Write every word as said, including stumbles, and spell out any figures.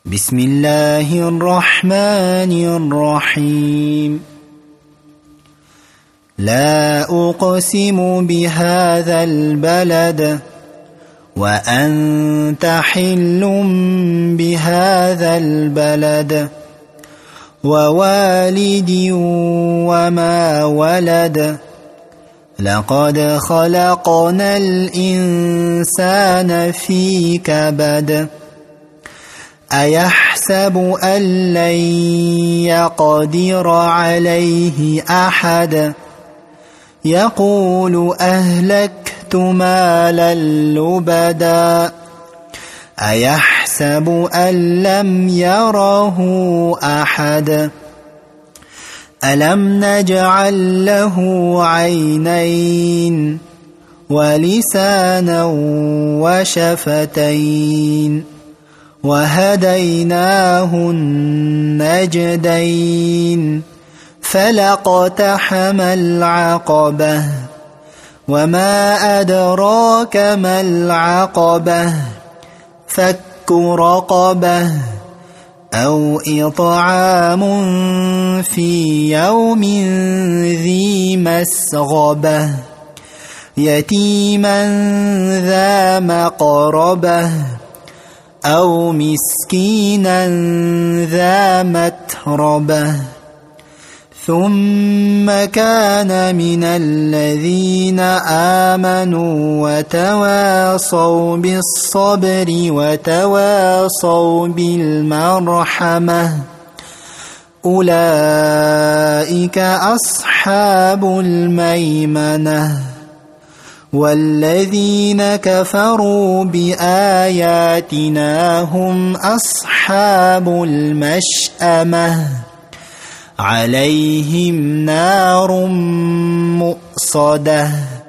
بسم الله الرحمن الرحيم. لا أقسم بهذا البلد وأنت حل بهذا البلد ووالد وما ولد لقد خلقنا الإنسان في كبد أيحسب أن لن يقدر عليه أحد يقول أهلكت مالا لبدا أيحسب أن لم يره أحد ألم نجعل له عينين ولسانا وشفتين وهديناه النجدين فلاقتحم العقبة وما أدراك ما العقبة فك رقبة أو إطعام في يوم ذي مسغبة يتيما ذا مقربة أو مسكينا ذا متربة ثم كان من الذين آمنوا وتواصوا بالصبر وتواصوا بالمرحمة أولئك أصحاب الميمنة والذين كفروا بآياتنا هم أصحاب المشأمة عليهم نار مؤصدة